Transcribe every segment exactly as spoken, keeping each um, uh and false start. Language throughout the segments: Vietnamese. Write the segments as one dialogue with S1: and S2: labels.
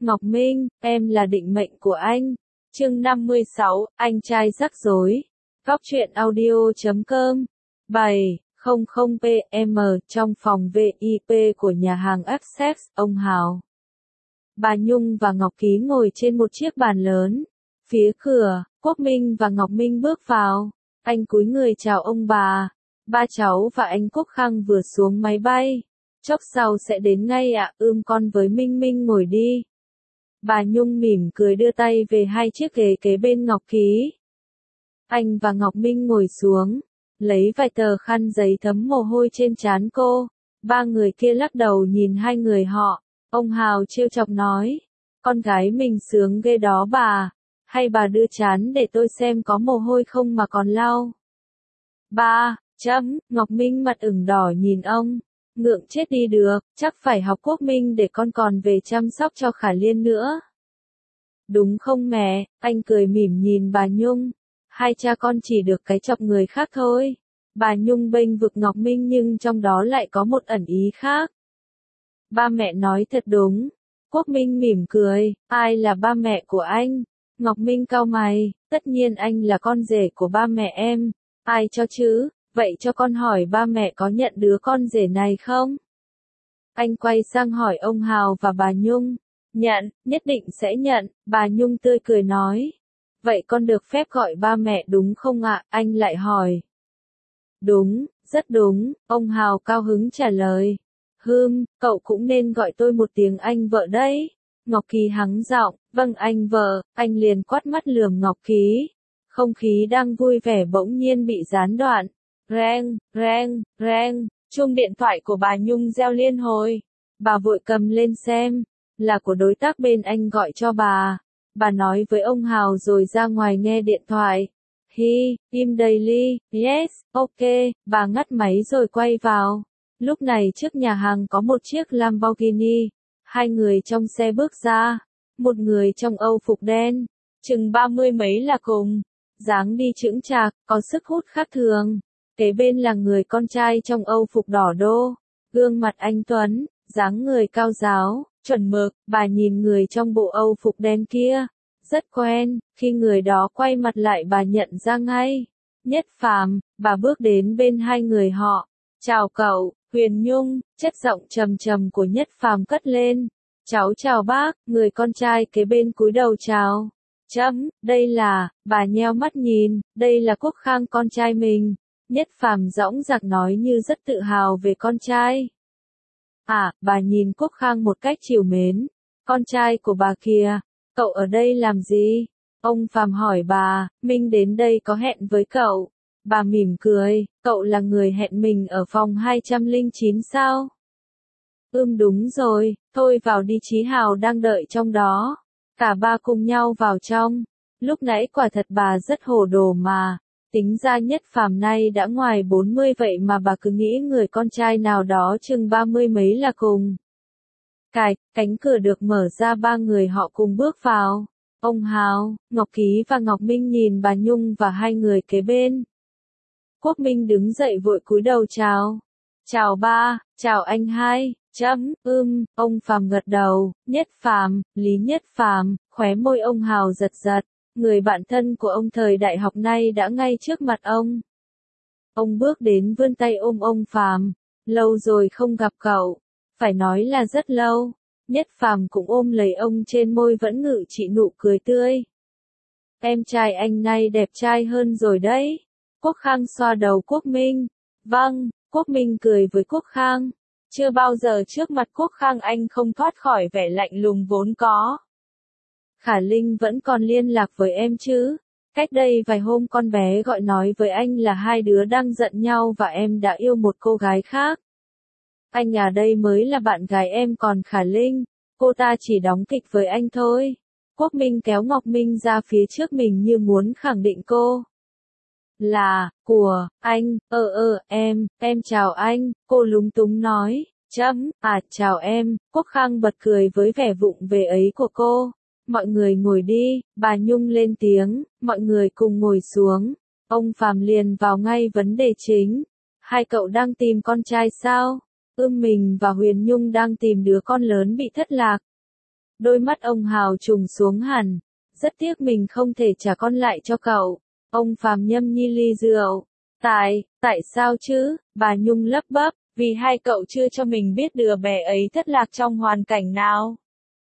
S1: Ngọc Minh, em là định mệnh của anh. Chương năm mươi sáu, anh trai rắc rối. Góc truyện audio chấm com. bảy không không P M trong phòng V I P của nhà hàng Access, ông Hào. Bà Nhung và Ngọc Ký ngồi trên một chiếc bàn lớn. Phía cửa, Quốc Minh và Ngọc Minh bước vào. Anh cúi người chào ông bà. Ba cháu và anh Quốc Khang vừa xuống máy bay. Chốc sau sẽ đến ngay ạ, ưm con với Minh Minh ngồi đi. Bà Nhung mỉm cười đưa tay về hai chiếc ghế kế bên Ngọc Ký. Anh và Ngọc Minh ngồi xuống, lấy vài tờ khăn giấy thấm mồ hôi trên trán cô. Ba người kia lắc đầu nhìn hai người họ. Ông Hào trêu chọc nói, con gái mình sướng ghê đó bà, hay bà đưa trán để tôi xem có mồ hôi không mà còn lau. Ba, chấm, Ngọc Minh mặt ửng đỏ nhìn ông. Ngượng chết đi được, chắc phải học Quốc Minh để con còn về chăm sóc cho Khả Liên nữa. Đúng không mẹ, anh cười mỉm nhìn bà Nhung. Hai cha con chỉ được cái chọc người khác thôi. Bà Nhung bênh vực Ngọc Minh nhưng trong đó lại có một ẩn ý khác. Ba mẹ nói thật đúng. Quốc Minh mỉm cười, ai là ba mẹ của anh? Ngọc Minh cau mày, tất nhiên anh là con rể của ba mẹ em. Ai cho chứ? Vậy cho con hỏi ba mẹ có nhận đứa con rể này không? Anh quay sang hỏi ông Hào và bà Nhung. Nhận, nhất định sẽ nhận, bà Nhung tươi cười nói. Vậy con được phép gọi ba mẹ đúng không ạ? Anh lại hỏi. Đúng, rất đúng, ông Hào cao hứng trả lời. Hừm, cậu cũng nên gọi tôi một tiếng anh vợ đấy. Ngọc Ký hắng giọng, vâng anh vợ, anh liền quát mắt lườm Ngọc Ký. Không khí đang vui vẻ bỗng nhiên bị gián đoạn. Reng, reng, reng, chuông điện thoại của bà Nhung reo liên hồi. Bà vội cầm lên xem, là của đối tác bên anh gọi cho bà. Bà nói với ông Hào rồi ra ngoài nghe điện thoại. Hi, im daily, yes, ok, bà ngắt máy rồi quay vào. Lúc này trước nhà hàng có một chiếc Lamborghini. Hai người trong xe bước ra. Một người trong Âu phục đen, chừng ba mươi mấy là cùng. Dáng đi chững chạc, có sức hút khác thường. Kế bên là người con trai trong Âu phục đỏ đô. Gương mặt anh tuấn, dáng người cao ráo, chuẩn mực. Bà nhìn người trong bộ Âu phục đen kia. Rất quen, khi người đó quay mặt lại bà nhận ra ngay. Nhất Phàm, bà bước đến bên hai người họ. Chào cậu, Huyền Nhung, chất giọng trầm trầm của Nhất Phàm cất lên. Cháu chào bác, người con trai kế bên cúi đầu chào. Chấm, đây là, bà nheo mắt nhìn, đây là Quốc Khang con trai mình. Nhất Phàm dõng dạc nói như rất tự hào về con trai. À, bà nhìn Quốc Khang một cách trìu mến. Con trai của bà kìa, cậu ở đây làm gì? Ông Phàm hỏi bà, Minh đến đây có hẹn với cậu. Bà mỉm cười, cậu là người hẹn mình ở phòng hai trăm lẻ chín sao? Ưm đúng rồi, thôi vào đi Chí Hào đang đợi trong đó. Cả ba cùng nhau vào trong. Lúc nãy quả thật bà rất hồ đồ mà. Tính ra Nhất Phàm nay đã ngoài bốn mươi vậy mà bà cứ nghĩ người con trai nào đó chừng ba mươi mấy là cùng. Cạch, cánh cửa được mở ra ba người họ cùng bước vào. Ông Hào, Ngọc Ký và Ngọc Minh nhìn bà Nhung và hai người kế bên. Quốc Minh đứng dậy vội cúi đầu chào. Chào ba, chào anh hai, chấm, ưm, ông Phàm gật đầu. Nhất Phàm, Lý Nhất Phàm, khóe môi ông Hào giật giật. Người bạn thân của ông thời đại học nay đã ngay trước mặt ông. Ông bước đến vươn tay ôm ông Phàm. Lâu rồi không gặp cậu. Phải nói là rất lâu. Nhất Phàm cũng ôm lấy ông trên môi vẫn ngự trị nụ cười tươi. Em trai anh nay đẹp trai hơn rồi đấy. Quốc Khang xoa đầu Quốc Minh. Vâng, Quốc Minh cười với Quốc Khang. Chưa bao giờ trước mặt Quốc Khang anh không thoát khỏi vẻ lạnh lùng vốn có. Khả Linh vẫn còn liên lạc với em chứ? Cách đây vài hôm con bé gọi nói với anh là hai đứa đang giận nhau và em đã yêu một cô gái khác. Anh à đây mới là bạn gái em còn Khả Linh, cô ta chỉ đóng kịch với anh thôi. Quốc Minh kéo Ngọc Minh ra phía trước mình như muốn khẳng định cô. Là, của, anh, ơ ơ, em, em chào anh, cô lúng túng nói. Chấm, à chào em, Quốc Khang bật cười với vẻ vụng về ấy của cô. Mọi người ngồi đi, bà Nhung lên tiếng, mọi người cùng ngồi xuống. Ông Phàm liền vào ngay vấn đề chính. Hai cậu đang tìm con trai sao? Ưm mình và Huyền Nhung đang tìm đứa con lớn bị thất lạc. Đôi mắt ông Hào trùng xuống hẳn. Rất tiếc mình không thể trả con lại cho cậu. Ông Phàm nhâm nhi ly rượu. Tại, tại sao chứ? Bà Nhung lắp bắp, vì hai cậu chưa cho mình biết đứa bé ấy thất lạc trong hoàn cảnh nào.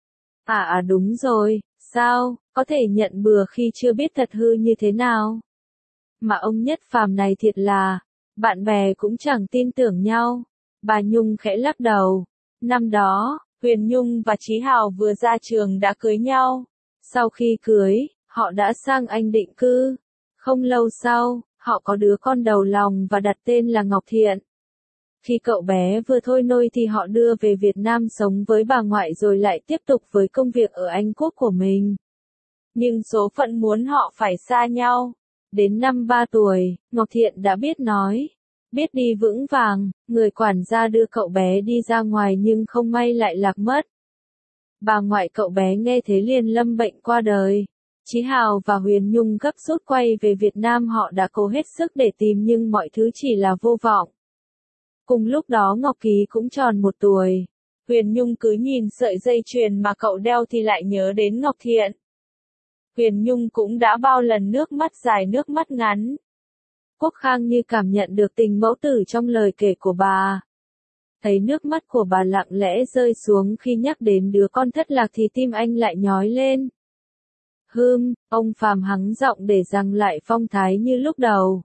S1: À à đúng rồi, sao, có thể nhận bừa khi chưa biết thật hư như thế nào. Mà ông Nhất Phàm này thiệt là, bạn bè cũng chẳng tin tưởng nhau. Bà Nhung khẽ lắc đầu. Năm đó, Huyền Nhung và Chí Hào vừa ra trường đã cưới nhau. Sau khi cưới, họ đã sang Anh định cư. Không lâu sau, họ có đứa con đầu lòng và đặt tên là Ngọc Thiện. Khi cậu bé vừa thôi nôi thì họ đưa về Việt Nam sống với bà ngoại rồi lại tiếp tục với công việc ở Anh Quốc của mình. Nhưng số phận muốn họ phải xa nhau. Đến năm ba tuổi, Ngọc Thiện đã biết nói, biết đi vững vàng, người quản gia đưa cậu bé đi ra ngoài nhưng không may lại lạc mất. Bà ngoại cậu bé nghe thế liền lâm bệnh qua đời. Chí Hào và Huyền Nhung gấp rút quay về Việt Nam, họ đã cố hết sức để tìm nhưng mọi thứ chỉ là vô vọng. Cùng lúc đó Ngọc Ký cũng tròn một tuổi. Huyền Nhung cứ nhìn sợi dây chuyền mà cậu đeo thì lại nhớ đến Ngọc Thiện. Huyền Nhung cũng đã bao lần nước mắt dài nước mắt ngắn. Quốc Khang như cảm nhận được tình mẫu tử trong lời kể của bà. Thấy nước mắt của bà lặng lẽ rơi xuống khi nhắc đến đứa con thất lạc thì tim anh lại nhói lên. Hừm, ông Phàm hắng giọng để giằng lại phong thái như lúc đầu.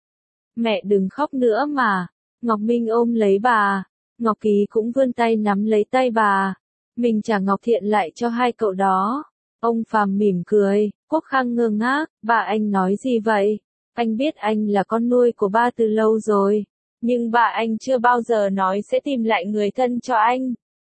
S1: Mẹ đừng khóc nữa mà. Ngọc Minh ôm lấy bà. Ngọc Ký cũng vươn tay nắm lấy tay bà. Mình trả Ngọc Thiện lại cho hai cậu đó. Ông Phàm mỉm cười. Quốc Khang ngơ ngác. Bà anh nói gì vậy? Anh biết anh là con nuôi của ba từ lâu rồi. Nhưng bà anh chưa bao giờ nói sẽ tìm lại người thân cho anh.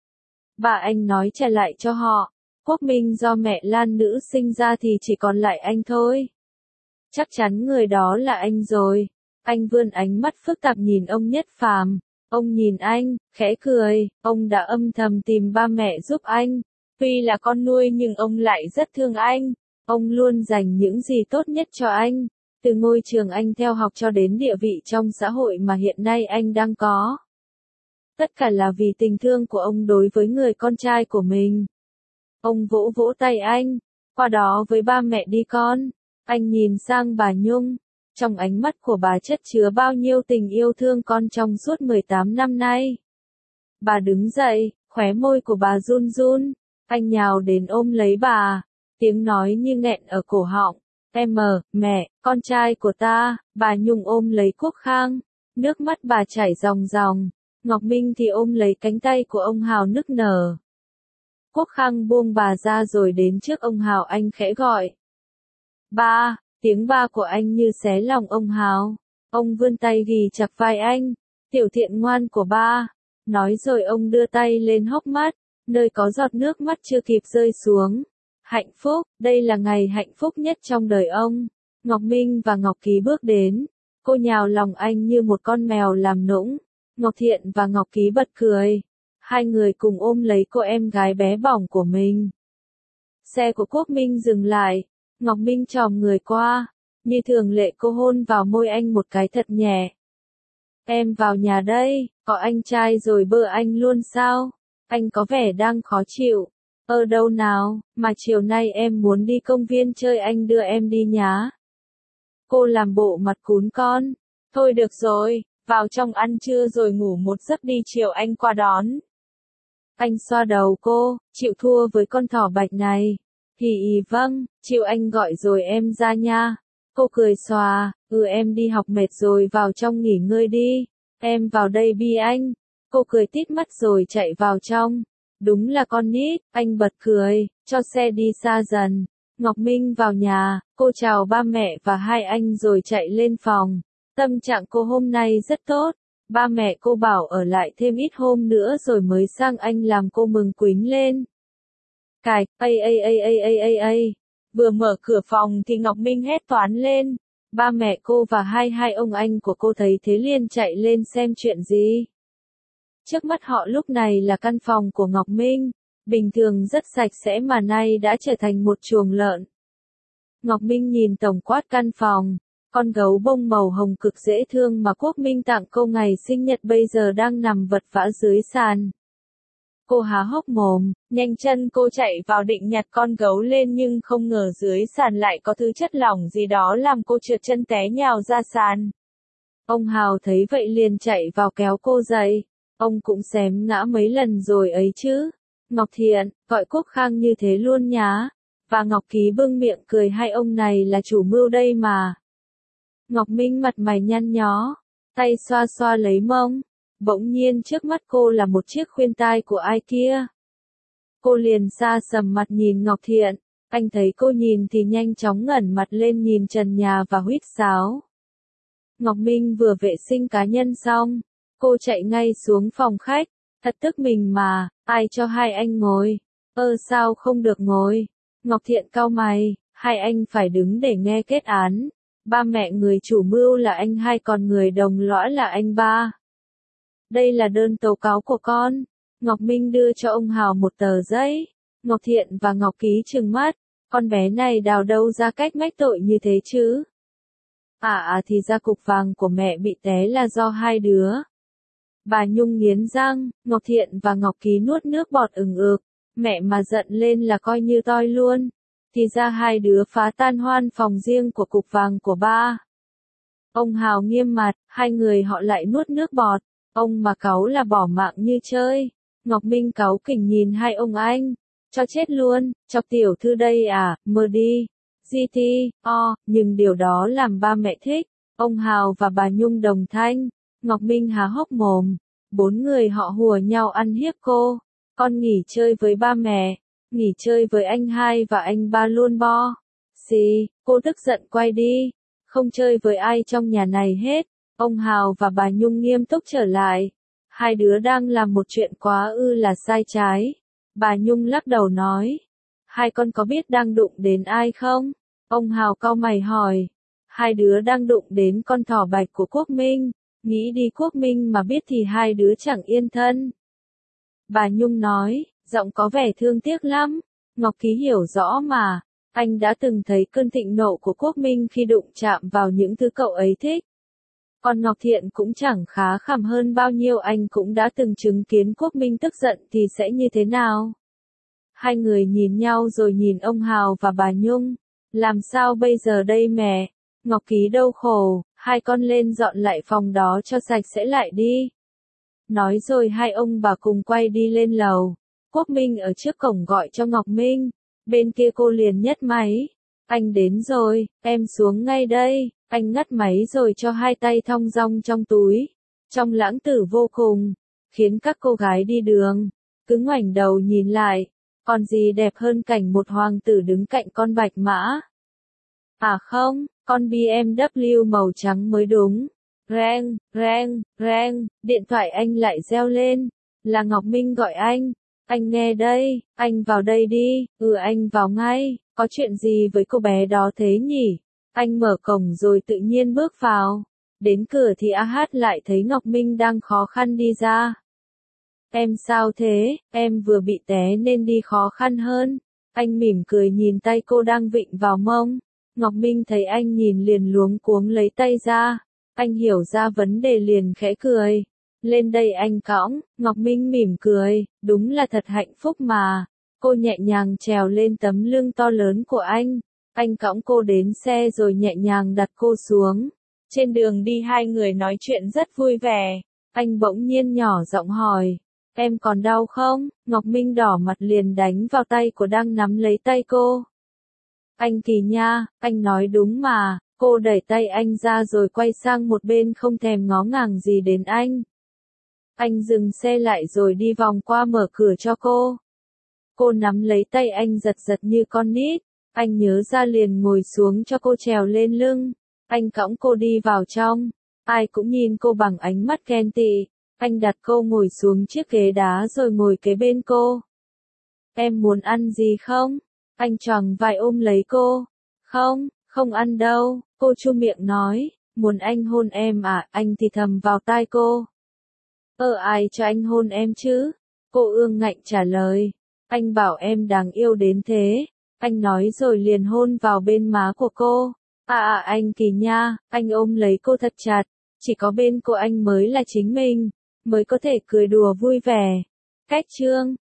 S1: Bà anh nói trả lại cho họ. Quốc Minh do mẹ Lan nữ sinh ra thì chỉ còn lại anh thôi. Chắc chắn người đó là anh rồi. Anh vươn ánh mắt phức tạp nhìn ông Nhất Phàm. Ông nhìn anh, khẽ cười. Ông đã âm thầm tìm ba mẹ giúp anh. Tuy là con nuôi nhưng ông lại rất thương anh. Ông luôn dành những gì tốt nhất cho anh. Từ ngôi trường anh theo học cho đến địa vị trong xã hội mà hiện nay anh đang có. Tất cả là vì tình thương của ông đối với người con trai của mình. Ông vỗ vỗ tay anh. Qua đó với ba mẹ đi con. Anh nhìn sang bà Nhung. Trong ánh mắt của bà chất chứa bao nhiêu tình yêu thương con trong suốt mười tám năm nay. Bà đứng dậy, khóe môi của bà run run. Anh nhào đến ôm lấy bà. Tiếng nói như nghẹn ở cổ họng. Em mờ, mẹ, con trai của ta. Bà Nhung ôm lấy Quốc Khang. Nước mắt bà chảy ròng ròng. Ngọc Minh thì ôm lấy cánh tay của ông Hào nức nở. Quốc Khang buông bà ra rồi đến trước ông Hào, anh khẽ gọi. Ba, tiếng ba của anh như xé lòng ông Hào. Ông vươn tay ghì chặt vai anh. Tiểu Thiện ngoan của ba. Nói rồi ông đưa tay lên hốc mắt, nơi có giọt nước mắt chưa kịp rơi xuống. Hạnh phúc, đây là ngày hạnh phúc nhất trong đời ông. Ngọc Minh và Ngọc Ký bước đến. Cô nhào lòng anh như một con mèo làm nũng. Ngọc Thiện và Ngọc Ký bật cười. Hai người cùng ôm lấy cô em gái bé bỏng của mình. Xe của Quốc Minh dừng lại. Ngọc Minh chòm người qua. Như thường lệ cô hôn vào môi anh một cái thật nhẹ. Em vào nhà đây, có anh trai rồi bơ anh luôn sao? Anh có vẻ đang khó chịu. Ở đâu nào, mà chiều nay em muốn đi công viên chơi, anh đưa em đi nhá. Cô làm bộ mặt cún con. Thôi được rồi, vào trong ăn trưa rồi ngủ một giấc đi, chiều anh qua đón. Anh xoa đầu cô, chịu thua với con thỏ bạch này. Thì ý vâng, chiều anh gọi rồi em ra nha. Cô cười xòa, ừ em đi học mệt rồi, vào trong nghỉ ngơi đi. Em vào đây bi anh. Cô cười tít mắt rồi chạy vào trong. Đúng là con nít, anh bật cười, cho xe đi xa dần. Ngọc Minh vào nhà, cô chào ba mẹ và hai anh rồi chạy lên phòng. Tâm trạng cô hôm nay rất tốt. Ba mẹ cô bảo ở lại thêm ít hôm nữa rồi mới sang Anh, làm cô mừng quính lên. Cài, ây ây ây ây ây ây ây. Vừa mở cửa phòng thì Ngọc Minh hét toán lên. Ba mẹ cô và hai hai ông anh của cô thấy thế liền chạy lên xem chuyện gì. Trước mắt họ lúc này là căn phòng của Ngọc Minh. Bình thường rất sạch sẽ mà nay đã trở thành một chuồng lợn. Ngọc Minh nhìn tổng quát căn phòng. Con gấu bông màu hồng cực dễ thương mà Quốc Minh tặng cô ngày sinh nhật bây giờ đang nằm vật vã dưới sàn. Cô há hốc mồm, nhanh chân cô chạy vào định nhặt con gấu lên nhưng không ngờ dưới sàn lại có thứ chất lỏng gì đó làm cô trượt chân té nhào ra sàn. Ông Hào thấy vậy liền chạy vào kéo cô dậy. Ông cũng xém ngã mấy lần rồi ấy chứ. Ngọc Thiện, gọi Quốc Khang như thế luôn nhá. Và Ngọc Ký bưng miệng cười, hai ông này là chủ mưu đây mà. Ngọc Minh mặt mày nhăn nhó, tay xoa xoa lấy mông. Bỗng nhiên trước mắt cô là một chiếc khuyên tai của ai kia. Cô liền xa sầm mặt nhìn Ngọc Thiện. Anh thấy cô nhìn thì nhanh chóng ngẩng mặt lên nhìn trần nhà và huýt sáo. Ngọc Minh vừa vệ sinh cá nhân xong, cô chạy ngay xuống phòng khách. Thật tức mình mà, ai cho hai anh ngồi? Ơ sao không được ngồi? Ngọc Thiện cau mày, hai anh phải đứng để nghe kết án. Ba mẹ người chủ mưu là anh hai, còn người đồng lõa là anh ba. Đây là đơn tố cáo của con. Ngọc Minh đưa cho ông Hào một tờ giấy. Ngọc Thiện và Ngọc Ký trừng mắt. Con bé này đào đâu ra cách mách tội như thế chứ? À à thì ra cục vàng của mẹ bị té là do hai đứa. Bà Nhung nghiến răng, Ngọc Thiện và Ngọc Ký nuốt nước bọt ừng ực. Mẹ mà giận lên là coi như toi luôn. Thì ra hai đứa phá tan hoan phòng riêng của cục vàng của ba. Ông Hào nghiêm mặt, hai người họ lại nuốt nước bọt. Ông mà cáu là bỏ mạng như chơi. Ngọc Minh cáu kỉnh nhìn hai ông anh. Cho chết luôn, chọc tiểu thư đây à, mơ đi. giê tê, o, nhưng điều đó làm ba mẹ thích. Ông Hào và bà Nhung đồng thanh. Ngọc Minh há hốc mồm. Bốn người họ hùa nhau ăn hiếp cô. Con nghỉ chơi với ba mẹ. Nghỉ chơi với anh hai và anh ba luôn bo. Xì, cô tức giận quay đi. Không chơi với ai trong nhà này hết. Ông Hào và bà Nhung nghiêm túc trở lại. Hai đứa đang làm một chuyện quá ư là sai trái. Bà Nhung lắc đầu nói. Hai con có biết đang đụng đến ai không? Ông Hào cau mày hỏi. Hai đứa đang đụng đến con thỏ bạch của Quốc Minh. Nghĩ đi Quốc Minh mà biết thì hai đứa chẳng yên thân. Bà Nhung nói, giọng có vẻ thương tiếc lắm. Ngọc Ký hiểu rõ mà. Anh đã từng thấy cơn thịnh nộ của Quốc Minh khi đụng chạm vào những thứ cậu ấy thích. Còn Ngọc Thiện cũng chẳng khá khẩm hơn bao nhiêu, anh cũng đã từng chứng kiến Quốc Minh tức giận thì sẽ như thế nào. Hai người nhìn nhau rồi nhìn ông Hào và bà Nhung. Làm sao bây giờ đây mẹ? Ngọc Ký đau khổ, hai con lên dọn lại phòng đó cho sạch sẽ lại đi. Nói rồi hai ông bà cùng quay đi lên lầu. Quốc Minh ở trước cổng gọi cho Ngọc Minh. Bên kia cô liền nhấc máy. Anh đến rồi, em xuống ngay đây. Anh ngắt máy rồi cho hai tay thong dong trong túi. Trong lãng tử vô cùng, khiến các cô gái đi đường cứ ngoảnh đầu nhìn lại. Còn gì đẹp hơn cảnh một hoàng tử đứng cạnh con bạch mã? À không, con bê em vê màu trắng mới đúng. Reng, reng, reng, điện thoại anh lại reo lên. Là Ngọc Minh gọi anh. Anh nghe đây, anh vào đây đi. Ừ, anh vào ngay. Có chuyện gì với cô bé đó thế nhỉ? Anh mở cổng rồi tự nhiên bước vào. Đến cửa thì a hát lại thấy Ngọc Minh đang khó khăn đi ra. Em sao thế? Em vừa bị té nên đi khó khăn hơn. Anh mỉm cười nhìn tay cô đang vịn vào mông. Ngọc Minh thấy anh nhìn liền luống cuống lấy tay ra. Anh hiểu ra vấn đề liền khẽ cười. Lên đây anh cõng. Ngọc Minh mỉm cười. Đúng là thật hạnh phúc mà. Cô nhẹ nhàng trèo lên tấm lưng to lớn của anh. Anh cõng cô đến xe rồi nhẹ nhàng đặt cô xuống. Trên đường đi hai người nói chuyện rất vui vẻ. Anh bỗng nhiên nhỏ giọng hỏi. Em còn đau không? Ngọc Minh đỏ mặt liền đánh vào tay của đang nắm lấy tay cô. Anh Kỳ nha, anh nói đúng mà. Cô đẩy tay anh ra rồi quay sang một bên không thèm ngó ngàng gì đến anh. Anh dừng xe lại rồi đi vòng qua mở cửa cho cô. Cô nắm lấy tay anh giật giật như con nít. Anh nhớ ra liền ngồi xuống cho cô trèo lên lưng. Anh cõng cô đi vào trong. Ai cũng nhìn cô bằng ánh mắt ghen tị. Anh đặt cô ngồi xuống chiếc ghế đá rồi ngồi kế bên cô. Em muốn ăn gì không? Anh choàng vai ôm lấy cô. Không, không ăn đâu, cô chu miệng nói. Muốn anh hôn em à? Anh thì thầm vào tai cô. Ờ ai cho anh hôn em chứ? Cô ương ngạnh trả lời. Anh bảo em đáng yêu đến thế. Anh nói rồi liền hôn vào bên má của cô. À à anh Kỳ nha, anh ôm lấy cô thật chặt. Chỉ có bên cô anh mới là chính mình. Mới có thể cười đùa vui vẻ. Cách chương